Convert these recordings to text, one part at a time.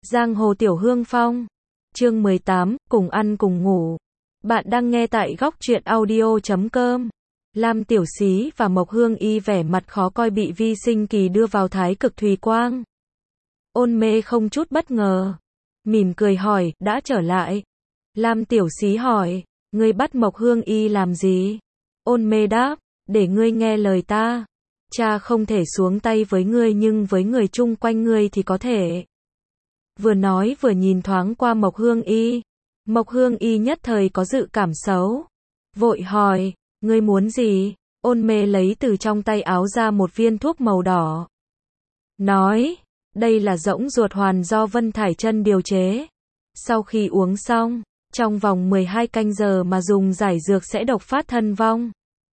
Giang hồ tiểu hương phong. Chương 18, cùng ăn cùng ngủ. Bạn đang nghe tại góc truyện audio.com. Lam Tiểu Xí và Mộc Hương Y vẻ mặt khó coi bị Vi Sinh Kỳ đưa vào thái cực thùy quang. Ôn mê không chút bất ngờ. Mỉm cười hỏi, đã trở lại. Lam Tiểu Xí hỏi, ngươi bắt Mộc Hương Y làm gì? Ôn mê đáp, để ngươi nghe lời ta. Cha không thể xuống tay với ngươi nhưng với người chung quanh ngươi thì có thể. Vừa nói vừa nhìn thoáng qua Mộc Hương Y. Mộc Hương Y nhất thời có dự cảm xấu. Vội hỏi, ngươi muốn gì? Ôn mê lấy từ trong tay áo ra một viên thuốc màu đỏ. Nói, đây là rỗng ruột hoàn do Vân Thải Chân điều chế. Sau khi uống xong, trong vòng 12 canh giờ mà dùng giải dược sẽ độc phát thân vong.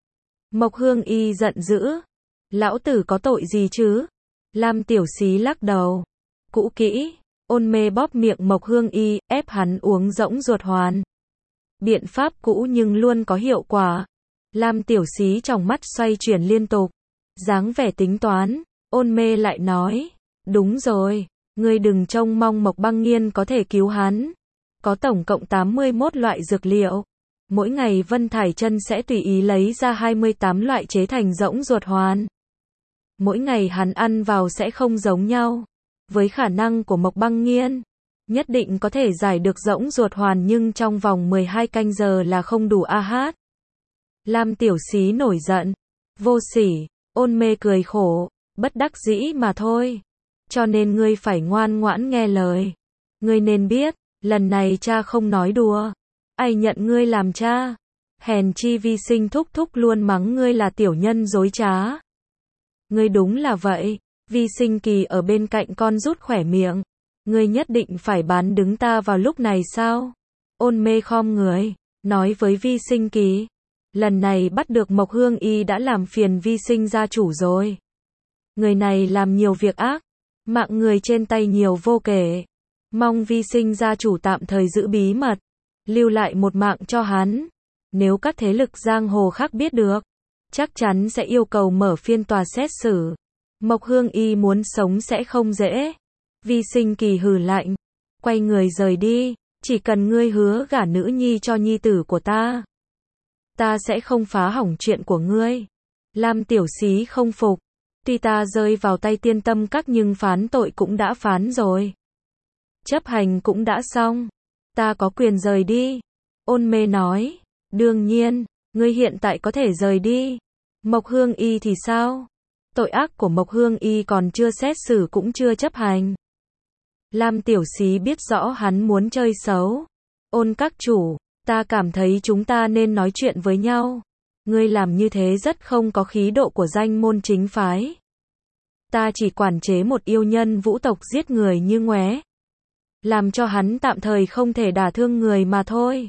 Mộc Hương Y giận dữ. Lão tử có tội gì chứ? Lam Tiểu Xí lắc đầu. Cũ kỹ. Ôn mê bóp miệng Mộc Hương Y, ép hắn uống rỗng ruột hoàn. Biện pháp cũ nhưng luôn có hiệu quả. Lam Tiểu Xí trong mắt xoay chuyển liên tục. Dáng vẻ tính toán. Ôn mê lại nói. Đúng rồi. Ngươi đừng trông mong Mộc Băng Nghiên có thể cứu hắn. Có tổng cộng 81 loại dược liệu. Mỗi ngày Vân Thải Chân sẽ tùy ý lấy ra 28 loại chế thành rỗng ruột hoàn. Mỗi ngày hắn ăn vào sẽ không giống nhau. Với khả năng của Mộc Băng Nghiên, nhất định có thể giải được rỗng ruột hoàn nhưng trong vòng 12 canh giờ là không đủ a hát. Lam Tiểu Xí nổi giận. Vô sỉ. Ôn mê cười khổ. Bất đắc dĩ mà thôi. Cho nên ngươi phải ngoan ngoãn nghe lời. Ngươi nên biết, lần này cha không nói đùa. Ai nhận ngươi làm cha? Hèn chi Vi Sinh thúc thúc luôn mắng ngươi là tiểu nhân dối trá. Ngươi đúng là vậy. Vi Sinh Kỳ ở bên cạnh con rút khỏe miệng. Ngươi nhất định phải bán đứng ta vào lúc này sao? Ôn mê khom người, nói với Vi Sinh Kỳ. Lần này bắt được Mộc Hương Y đã làm phiền Vi Sinh gia chủ rồi. Người này làm nhiều việc ác. Mạng người trên tay nhiều vô kể. Mong Vi Sinh gia chủ tạm thời giữ bí mật. Lưu lại một mạng cho hắn. Nếu các thế lực giang hồ khác biết được, chắc chắn sẽ yêu cầu mở phiên tòa xét xử. Mộc Hương Y muốn sống sẽ không dễ. Vi Sinh Kỳ hừ lạnh. Quay người rời đi. Chỉ cần ngươi hứa gả nữ nhi cho nhi tử của ta, ta sẽ không phá hỏng chuyện của ngươi. Lam Tiểu Xí không phục. Tuy ta rơi vào tay Tiên Tâm Các nhưng phán tội cũng đã phán rồi. Chấp hành cũng đã xong. Ta có quyền rời đi. Ôn mê nói. Đương nhiên, ngươi hiện tại có thể rời đi. Mộc Hương Y thì sao? Tội ác của Mộc Hương Y còn chưa xét xử cũng chưa chấp hành. Lam Tiểu Xí biết rõ hắn muốn chơi xấu. Ôn các chủ, ta cảm thấy chúng ta nên nói chuyện với nhau. Ngươi làm như thế rất không có khí độ của danh môn chính phái. Ta chỉ quản chế một yêu nhân vũ tộc giết người như ngoé. Làm cho hắn tạm thời không thể đả thương người mà thôi.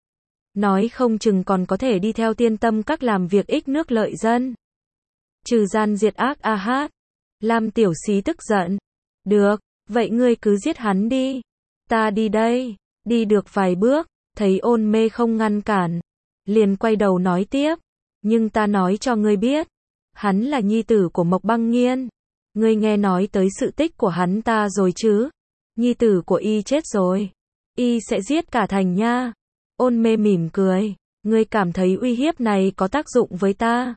Nói không chừng còn có thể đi theo Tiên Tâm Các làm việc ích nước lợi dân. Trừ gian diệt ác a hát. Lam Tiểu Xí tức giận. Được, vậy ngươi cứ giết hắn đi. Ta đi đây. Đi được vài bước, thấy ôn mê không ngăn cản. Liền quay đầu nói tiếp. Nhưng ta nói cho ngươi biết. Hắn là nhi tử của Mộc Băng Nghiên. Ngươi nghe nói tới sự tích của hắn ta rồi chứ? Nhi tử của y chết rồi. Y sẽ giết cả thành nha. Ôn mê mỉm cười. Ngươi cảm thấy uy hiếp này có tác dụng với ta?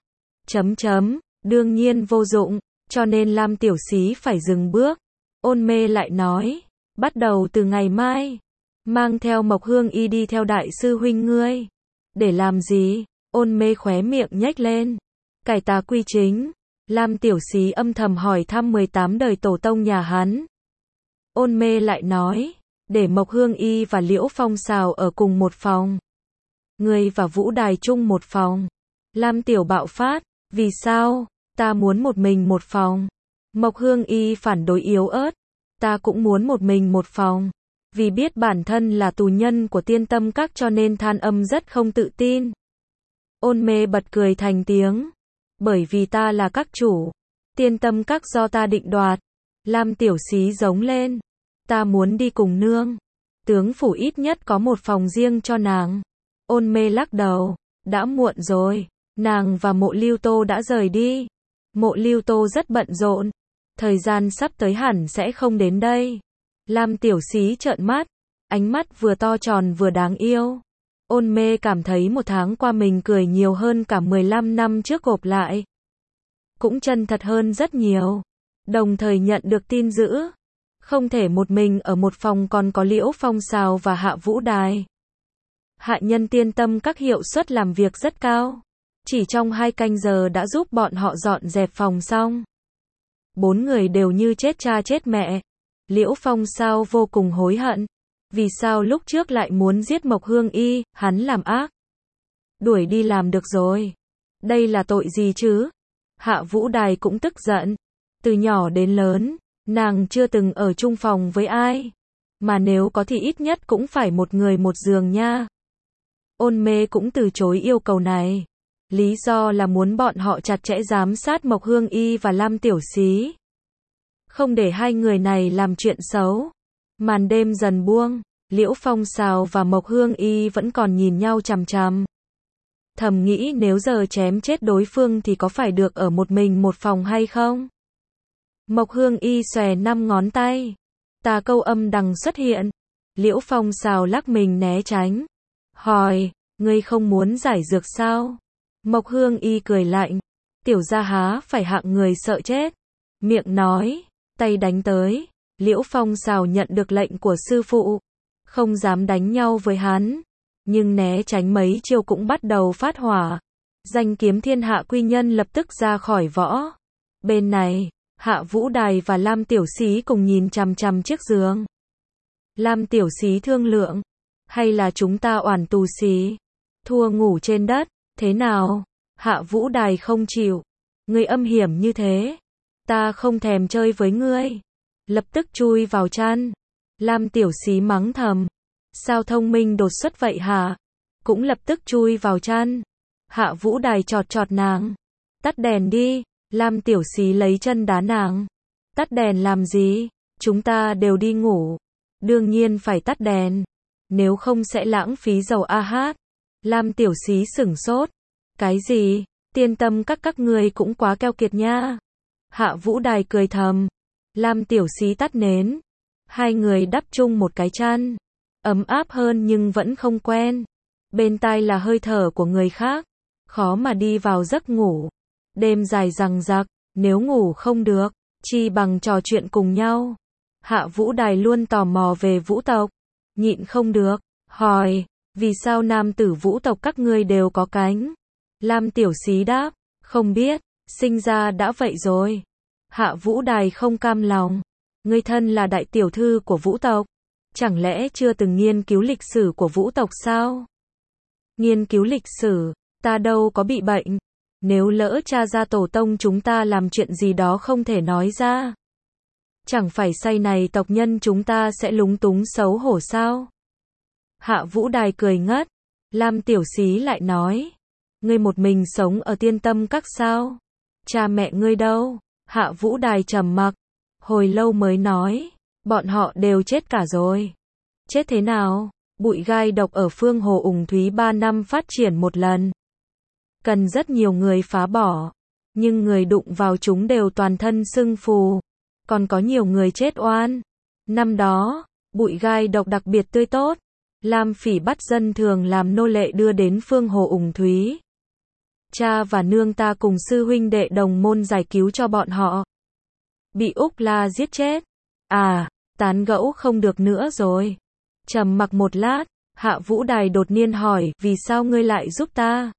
Đương nhiên vô dụng, cho nên Lam Tiểu Xí phải dừng bước. Ôn mê lại nói, bắt đầu từ ngày mai, mang theo Mộc Hương Y đi theo đại sư huynh ngươi. Để làm gì? Ôn mê khóe miệng nhếch lên. Cải tà quy chính. Lam Tiểu Xí âm thầm hỏi thăm 18 đời tổ tông nhà hắn. Ôn mê lại nói, để Mộc Hương Y và Liễu Phong Sào ở cùng một phòng. Ngươi và Vũ Đài chung một phòng. Lam Tiểu bạo phát, vì sao? Ta muốn một mình một phòng. Mộc Hương Y phản đối yếu ớt. Ta cũng muốn một mình một phòng. Vì biết bản thân là tù nhân của Tiên Tâm Các cho nên than âm rất không tự tin. Ôn mê bật cười thành tiếng. Bởi vì ta là các chủ. Tiên Tâm Các do ta định đoạt. Lam Tiểu Xí giống lên. Ta muốn đi cùng nương. Tướng phủ ít nhất có một phòng riêng cho nàng. Ôn mê lắc đầu. Đã muộn rồi. Nàng và Mộ Lưu Tô đã rời đi. Mộ Lưu Tô rất bận rộn. Thời gian sắp tới hẳn sẽ không đến đây. Lam Tiểu Xí trợn mắt, ánh mắt vừa to tròn vừa đáng yêu. Ôn Mê cảm thấy 1 tháng qua mình cười nhiều hơn cả 15 năm trước gộp lại. Cũng chân thật hơn rất nhiều. Đồng thời nhận được tin dữ. Không thể một mình ở một phòng, còn có Liễu Phong Sào và Hạ Vũ Đài. Hạ Nhân Tiên Tâm các hiệu suất làm việc rất cao. Chỉ trong 2 canh giờ đã giúp bọn họ dọn dẹp phòng xong. 4 người đều như chết cha chết mẹ. Liễu Phong Sào vô cùng hối hận. Vì sao lúc trước lại muốn giết Mộc Hương Y, hắn làm ác. Đuổi đi làm được rồi. Đây là tội gì chứ? Hạ Vũ Đài cũng tức giận. Từ nhỏ đến lớn, nàng chưa từng ở chung phòng với ai. Mà nếu có thì ít nhất cũng phải một người một giường nha. Ôn Mê cũng từ chối yêu cầu này. Lý do là muốn bọn họ chặt chẽ giám sát Mộc Hương Y và Lam Tiểu Xí. Không để hai người này làm chuyện xấu. Màn đêm dần buông, Liễu Phong Sào và Mộc Hương Y vẫn còn nhìn nhau chằm chằm. Thầm nghĩ nếu giờ chém chết đối phương thì có phải được ở một mình một phòng hay không? Mộc Hương Y xòe 5 ngón tay. Tà câu âm đằng xuất hiện. Liễu Phong Sào lắc mình né tránh. Hỏi, ngươi không muốn giải dược sao? Mộc Hương Y cười lạnh. Tiểu gia há phải hạng người sợ chết. Miệng nói, tay đánh tới. Liễu Phong Sào nhận được lệnh của sư phụ. Không dám đánh nhau với hắn. Nhưng né tránh mấy chiêu cũng bắt đầu phát hỏa. Danh kiếm thiên hạ quy nhân lập tức ra khỏi võ. Bên này, Hạ Vũ Đài và Lam Tiểu Xí cùng nhìn chằm chằm chiếc giường. Lam Tiểu Xí thương lượng. Hay là chúng ta oản tù xí. Thua ngủ trên đất. Thế nào? Hạ Vũ Đài không chịu. Ngươi âm hiểm như thế. Ta không thèm chơi với ngươi. Lập tức chui vào chăn. Lam Tiểu Xí mắng thầm. Sao thông minh đột xuất vậy hả? Cũng lập tức chui vào chăn. Hạ Vũ Đài chọt chọt nàng. Tắt đèn đi. Lam Tiểu Xí lấy chân đá nàng. Tắt đèn làm gì? Chúng ta đều đi ngủ. Đương nhiên phải tắt đèn. Nếu không sẽ lãng phí dầu AH. Lam Tiểu Xí sửng sốt. Cái gì? Tiên tâm các ngươi cũng quá keo kiệt nha. Hạ Vũ Đài cười thầm. Lam Tiểu Xí tắt nến. Hai người đắp chung một cái chăn. Ấm áp hơn nhưng vẫn không quen. Bên tai là hơi thở của người khác. Khó mà đi vào giấc ngủ. Đêm dài dằng dặc, nếu ngủ không được, chi bằng trò chuyện cùng nhau. Hạ Vũ Đài luôn tò mò về vũ tộc. Nhịn không được, hỏi, vì sao nam tử vũ tộc các ngươi đều có cánh? Lam Tiểu Xí đáp, không biết, sinh ra đã vậy rồi. Hạ Vũ Đài không cam lòng. Ngươi thân là đại tiểu thư của vũ tộc. Chẳng lẽ chưa từng nghiên cứu lịch sử của vũ tộc sao? Nghiên cứu lịch sử, ta đâu có bị bệnh. Nếu lỡ cha ra tổ tông chúng ta làm chuyện gì đó không thể nói ra. Chẳng phải sau này tộc nhân chúng ta sẽ lúng túng xấu hổ sao? Hạ Vũ Đài cười ngất. Lam Tiểu Xí lại nói. Ngươi một mình sống ở Tiên Tâm các sao? Cha mẹ ngươi đâu? Hạ Vũ Đài trầm mặc. Hồi lâu mới nói. Bọn họ đều chết cả rồi. Chết thế nào? Bụi gai độc ở Phương Hồ Ủng Thúy 3 năm phát triển một lần. Cần rất nhiều người phá bỏ. Nhưng người đụng vào chúng đều toàn thân sưng phù. Còn có nhiều người chết oan. Năm đó, bụi gai độc đặc biệt tươi tốt. Lam Phỉ bắt dân thường làm nô lệ đưa đến Phương Hồ Ủng Thúy. Cha và nương ta cùng sư huynh đệ đồng môn giải cứu cho bọn họ. Bị Úc La giết chết. À, tán gẫu không được nữa rồi. Trầm mặc một lát, Hạ Vũ Đài đột nhiên hỏi, vì sao ngươi lại giúp ta?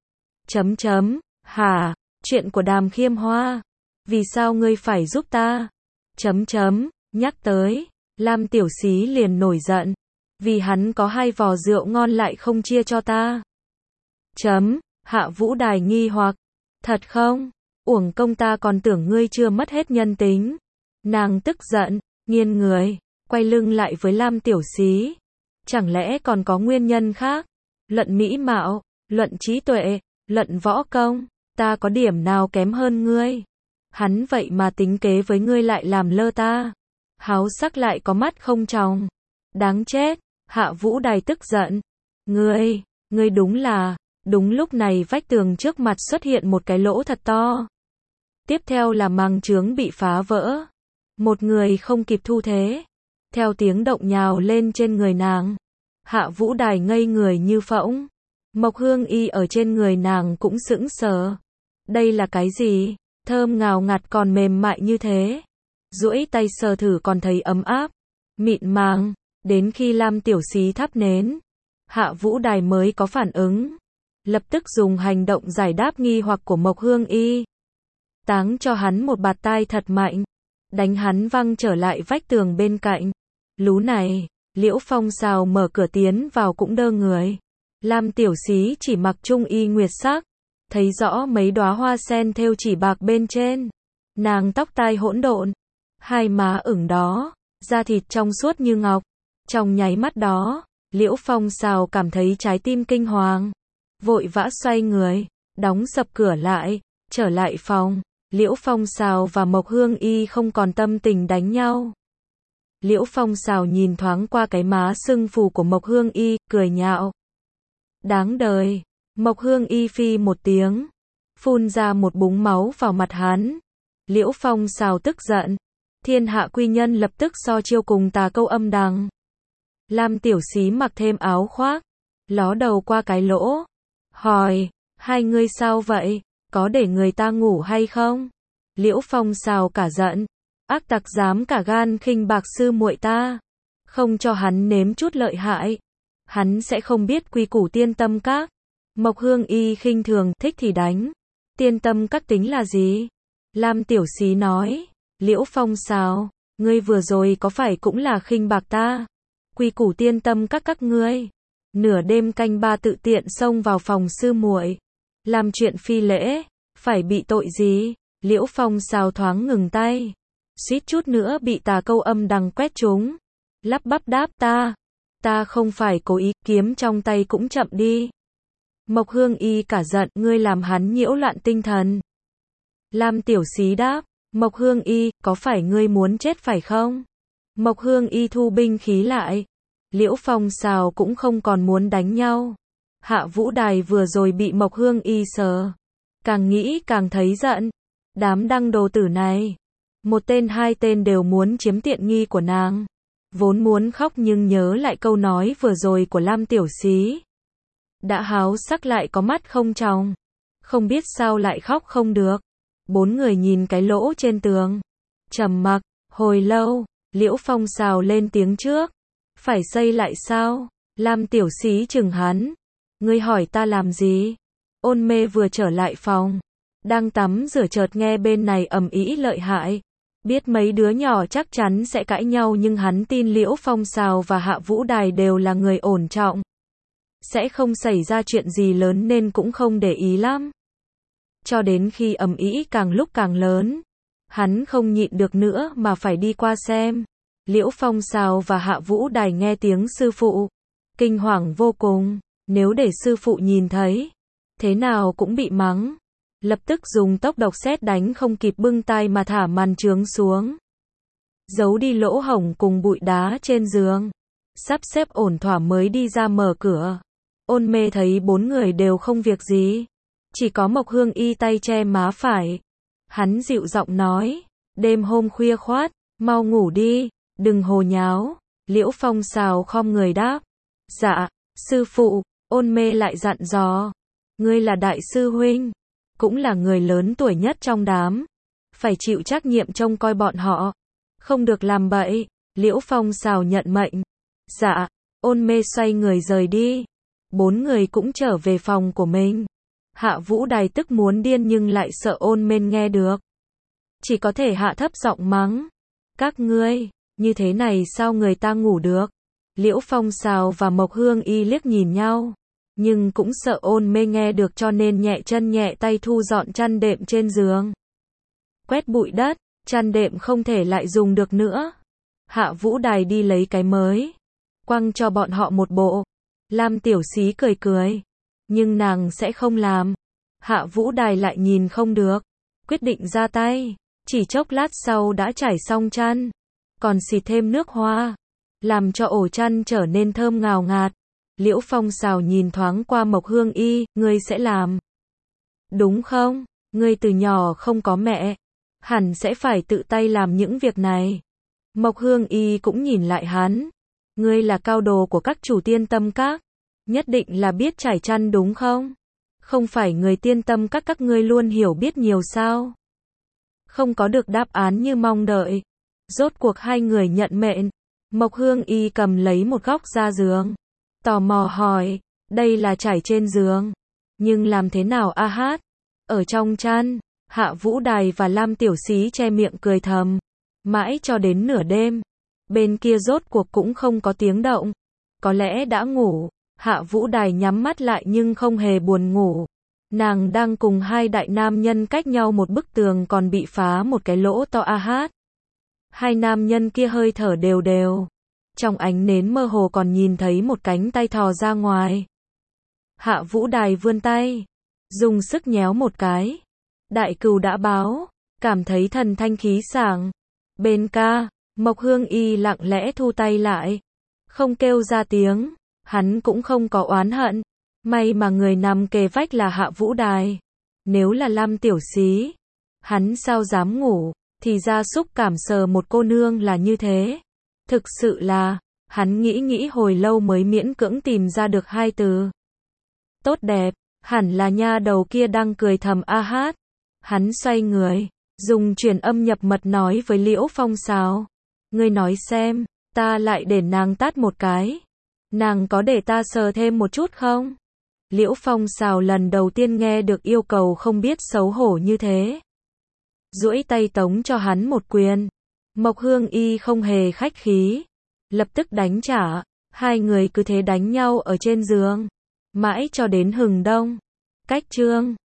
Hả, chuyện của Đàm Khiêm Hoa. Vì sao ngươi phải giúp ta? Nhắc tới, Lam Tiểu Xí liền nổi giận. Vì hắn có 2 vò rượu ngon lại không chia cho ta. Hạ Vũ Đài nghi hoặc. Thật không? Uổng công ta còn tưởng ngươi chưa mất hết nhân tính. Nàng tức giận, nghiêng người, quay lưng lại với Lam Tiểu Xí. Chẳng lẽ còn có nguyên nhân khác? Luận mỹ mạo, luận trí tuệ, luận võ công, ta có điểm nào kém hơn ngươi? Hắn vậy mà tính kế với ngươi lại làm lơ ta. Háo sắc lại có mắt không tròng. Đáng chết, Hạ Vũ Đài tức giận. Ngươi đúng là. Đúng lúc này vách tường trước mặt xuất hiện một cái lỗ thật to. Tiếp theo là màng chướng bị phá vỡ. Một người không kịp thu thế. theo tiếng động nhào lên trên người nàng. Hạ Vũ Đài ngây người như phỗng. Mộc Hương Y ở trên người nàng cũng sững sờ. Đây là cái gì? Thơm ngào ngạt còn mềm mại như thế. Duỗi tay sờ thử còn thấy ấm áp, mịn màng. Đến khi Lam Tiểu Xí thắp nến, Hạ Vũ Đài mới có phản ứng. Lập tức dùng hành động giải đáp nghi hoặc của Mộc Hương Y. Táng cho hắn một bạt tai thật mạnh, đánh hắn văng trở lại vách tường bên cạnh. Lú này, Liễu Phong Sào mở cửa tiến vào cũng đơ người. Lam Tiểu Xí chỉ mặc trung y nguyệt sắc, thấy rõ mấy đóa hoa sen thêu chỉ bạc bên trên. Nàng tóc tai hỗn độn, hai má ửng đó, da thịt trong suốt như ngọc. Trong nháy mắt đó, Liễu Phong Sào cảm thấy trái tim kinh hoàng, vội vã xoay người, đóng sập cửa lại, trở lại phòng. Liễu Phong Sào và Mộc Hương Y không còn tâm tình đánh nhau. Liễu Phong Sào nhìn thoáng qua cái má sưng phù của Mộc Hương Y, cười nhạo. Đáng đời. Mộc Hương Y phi một tiếng, phun ra một búng máu vào mặt hắn. Liễu Phong Sào tức giận. Thiên hạ quy nhân lập tức so chiêu cùng Tà Câu Âm Đằng. Lam Tiểu Xí mặc thêm áo khoác, ló đầu qua cái lỗ, hỏi, hai ngươi sao vậy, có để người ta ngủ hay không? Liễu Phong Sào cả giận, ác tặc dám cả gan khinh bạc sư muội ta, không cho hắn nếm chút lợi hại, hắn sẽ không biết quy củ Tiên Tâm Các. Mộc Hương Y khinh thường, thích thì đánh. Tiên Tâm Các tính là gì? Lam Tiểu Xí nói, Liễu Phong Sào, ngươi vừa rồi có phải cũng là khinh bạc ta? Quy củ Tiên Tâm các ngươi. Nửa đêm canh ba tự tiện xông vào phòng sư muội, làm chuyện phi lễ, phải bị tội gì? Liễu Phong Sào thoáng ngừng tay, suýt chút nữa bị Tà Câu Âm Đằng quét trúng. Lắp bắp đáp ta không phải cố ý, kiếm trong tay cũng chậm đi. Mộc Hương Y cả giận, ngươi làm hắn nhiễu loạn tinh thần. Lam Tiểu Xí đáp, Mộc Hương Y, có phải ngươi muốn chết phải không? Mộc Hương Y thu binh khí lại. Liễu Phong Sào cũng không còn muốn đánh nhau. Hạ Vũ Đài vừa rồi bị Mộc Hương Y sờ, càng nghĩ càng thấy giận. Đám đăng đồ tử này, một tên hai tên đều muốn chiếm tiện nghi của nàng. Vốn muốn khóc nhưng nhớ lại câu nói vừa rồi của Lam Tiểu Xí. Đã háo sắc lại có mắt không tròng, không biết sao lại khóc không được. Bốn người nhìn cái lỗ trên tường, trầm mặc hồi lâu. Liễu Phong Sào lên tiếng trước, phải xây lại sao? Lam Tiểu Xí chừng hắn, ngươi hỏi ta làm gì? Ôn Mê vừa trở lại phòng, đang tắm rửa chợt nghe bên này ầm ĩ lợi hại. Biết mấy đứa nhỏ chắc chắn sẽ cãi nhau nhưng hắn tin Liễu Phong Sào và Hạ Vũ Đài đều là người ổn trọng, sẽ không xảy ra chuyện gì lớn nên cũng không để ý lắm. Cho đến khi ầm ĩ càng lúc càng lớn, hắn không nhịn được nữa mà phải đi qua xem. Liễu Phong Sào và Hạ Vũ Đài nghe tiếng sư phụ, kinh hoàng vô cùng, nếu để sư phụ nhìn thấy, thế nào cũng bị mắng. Lập tức dùng tốc độc sét đánh không kịp bưng tay mà thả màn chướng xuống, giấu đi lỗ hổng cùng bụi đá trên giường, sắp xếp ổn thỏa mới đi ra mở cửa. Ôn Mê thấy bốn người đều không việc gì, chỉ có Mộc Hương Y tay che má phải. Hắn dịu giọng nói, đêm hôm khuya khoát, mau ngủ đi, đừng hồ nháo. Liễu Phong Sào khom người đáp, dạ, sư phụ. Ôn Mê lại dặn dò, ngươi là đại sư huynh, cũng là người lớn tuổi nhất trong đám, phải chịu trách nhiệm trông coi bọn họ, không được làm bậy. Liễu Phong Sào nhận mệnh, dạ. Ôn Mê xoay người rời đi. Bốn người cũng trở về phòng của mình. Hạ Vũ Đài tức muốn điên nhưng lại sợ Ôn Mê nghe được, chỉ có thể hạ thấp giọng mắng, các ngươi, như thế này sao người ta ngủ được? Liễu Phong Sào và Mộc Hương Y liếc nhìn nhau, nhưng cũng sợ Ôn Mê nghe được cho nên nhẹ chân nhẹ tay thu dọn chăn đệm trên giường, quét bụi đất. Chăn đệm không thể lại dùng được nữa. Hạ Vũ Đài đi lấy cái mới, quăng cho bọn họ một bộ. Lam Tiểu Xí cười cười, nhưng nàng sẽ không làm. Hạ Vũ Đài lại nhìn không được, quyết định ra tay. Chỉ chốc lát sau đã trải xong chăn, còn xịt thêm nước hoa, làm cho ổ chăn trở nên thơm ngào ngạt. Liễu Phong Sào nhìn thoáng qua Mộc Hương Y, ngươi sẽ làm, đúng không? Ngươi từ nhỏ không có mẹ, hẳn sẽ phải tự tay làm những việc này. Mộc Hương Y cũng nhìn lại hắn. Ngươi là cao đồ của các chủ Tiên Tâm Các, nhất định là biết trải chăn đúng không? Không phải người Tiên Tâm các ngươi luôn hiểu biết nhiều sao? Không có được đáp án như mong đợi. Rốt cuộc hai người nhận mệnh. Mộc Hương Y cầm lấy một góc ra giường, tò mò hỏi, đây là trải trên giường, nhưng làm thế nào a hát? Ở trong chăn. Hạ Vũ Đài và Lam Tiểu Xí che miệng cười thầm. Mãi cho đến nửa đêm, bên kia rốt cuộc cũng không có tiếng động. Có lẽ đã ngủ. Hạ Vũ Đài nhắm mắt lại nhưng không hề buồn ngủ. Nàng đang cùng hai đại nam nhân cách nhau một bức tường còn bị phá một cái lỗ to a hát. Hai nam nhân kia hơi thở đều đều. Trong ánh nến mơ hồ còn nhìn thấy một cánh tay thò ra ngoài. Hạ Vũ Đài vươn tay, dùng sức nhéo một cái. Đại cừu đã báo, cảm thấy thần thanh khí sảng. Bên ca, Mộc Hương Y lặng lẽ thu tay lại, không kêu ra tiếng. Hắn cũng không có oán hận. May mà người nằm kề vách là Hạ Vũ Đài. Nếu là Lam Tiểu Xí, hắn sao dám ngủ, thì ra xúc cảm sờ một cô nương là như thế. Thực sự là, hắn nghĩ hồi lâu mới miễn cưỡng tìm ra được hai từ. Tốt đẹp, hẳn là nha đầu kia đang cười thầm a hát. Hắn xoay người, dùng truyền âm nhập mật nói với Liễu Phong Sào. Ngươi nói xem, ta lại để nàng tát một cái. Nàng có để ta sờ thêm một chút không? Liễu Phong Sào lần đầu tiên nghe được yêu cầu không biết xấu hổ như thế. Duỗi tay tống cho hắn một quyền. Mộc Hương Y không hề khách khí, lập tức đánh trả. Hai người cứ thế đánh nhau ở trên giường, mãi cho đến hừng đông. Cách chương